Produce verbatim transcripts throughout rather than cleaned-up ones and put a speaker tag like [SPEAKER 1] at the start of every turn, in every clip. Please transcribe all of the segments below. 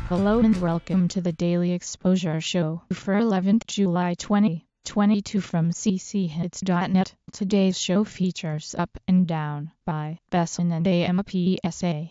[SPEAKER 1] Hello and welcome to the Daily Exposure Show for eleventh July twenty twenty-two from c c hits dot net. Today's show features Up and Down by Besson and A M P S A.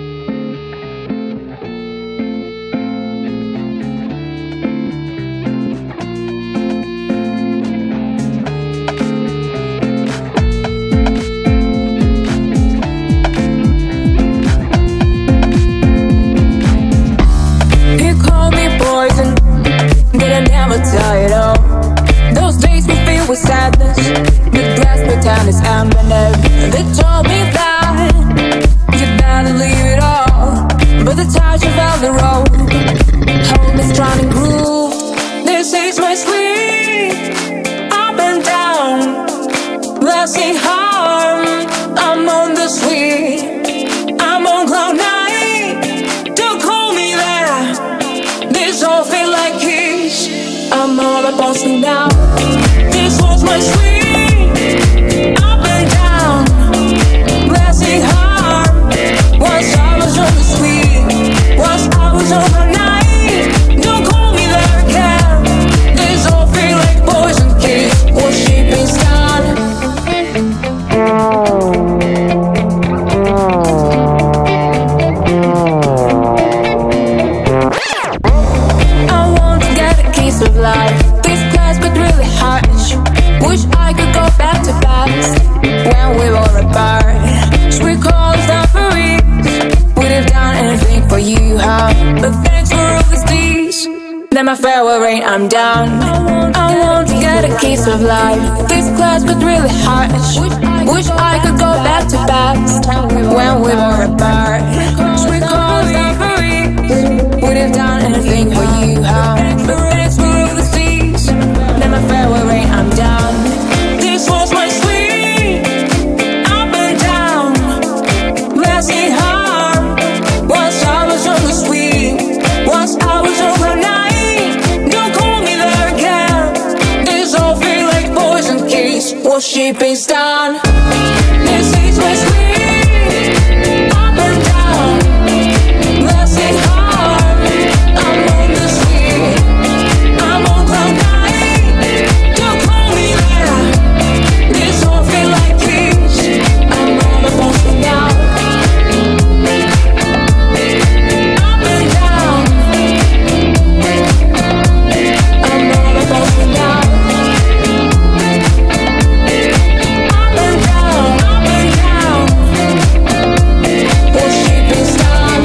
[SPEAKER 2] Tell it all. Those days were filled with sadness. The grass put down its emblem. They told me that you'd better leave it all, but the touch of the road hold me strong and groove. This is my sweet up and down, blessing harm. I'm on the sweet, I'm on cloud nine. Don't call me there. This all feel like kiss. I'm all up on me now. This was my sweet up and down, blessing harm. Once I was on the sweet, once I was on the night. Don't call me there again. This all feel like poison kiss. Worship is done. I want to get a kiss of life. This class but really harsh. Wish I could go back to past when we were apart. Sweet calls down for weeks. Would have done anything for you, huh? But thanks for all these days. Then my farewell rain, I'm down. I want to get a kiss of life. This class but really harsh. Wish I could go back to past when we were apart. Sweet calls down for weeks. Would have done anything for you, huh? But thanks for all these days. Then my farewell rain, I'm down. This was my sweet up and down, blessing harm. Once I was on the sweet, once I was on the night. Don't call me there again. This all feel like poison kiss. Worship is done. This is my sweet up and down, blessing harm. I'm on the sweet, I'm on cloud nine. Don't call me there. This all feel like kiss. I'm on the phone now. Up and down. I'm on the phone now. Up and down, up and down. Worship is done.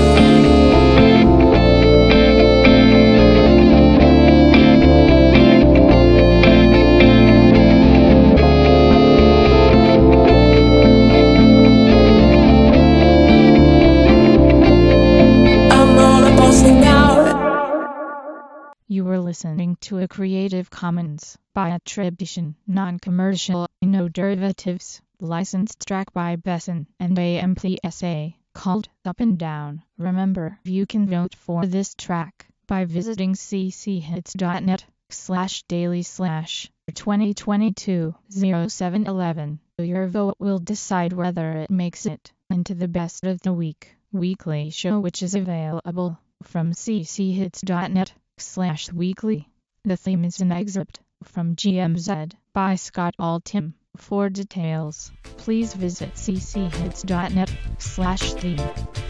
[SPEAKER 2] I'm on the phone now.
[SPEAKER 1] You were listening to a Creative Commons by attribution, non-commercial, no derivatives, licensed track by Besson and A M P S A, called Up and Down. Remember, you can vote for this track by visiting c c hits dot net slash daily slash twenty twenty-two oh seven eleven. Your vote will decide whether it makes it into the best of the week weekly show, which is available from c c hits dot net slash weekly. The theme is an excerpt from G M Z by Scott Altham. For details, please visit c c hits dot net slash theme.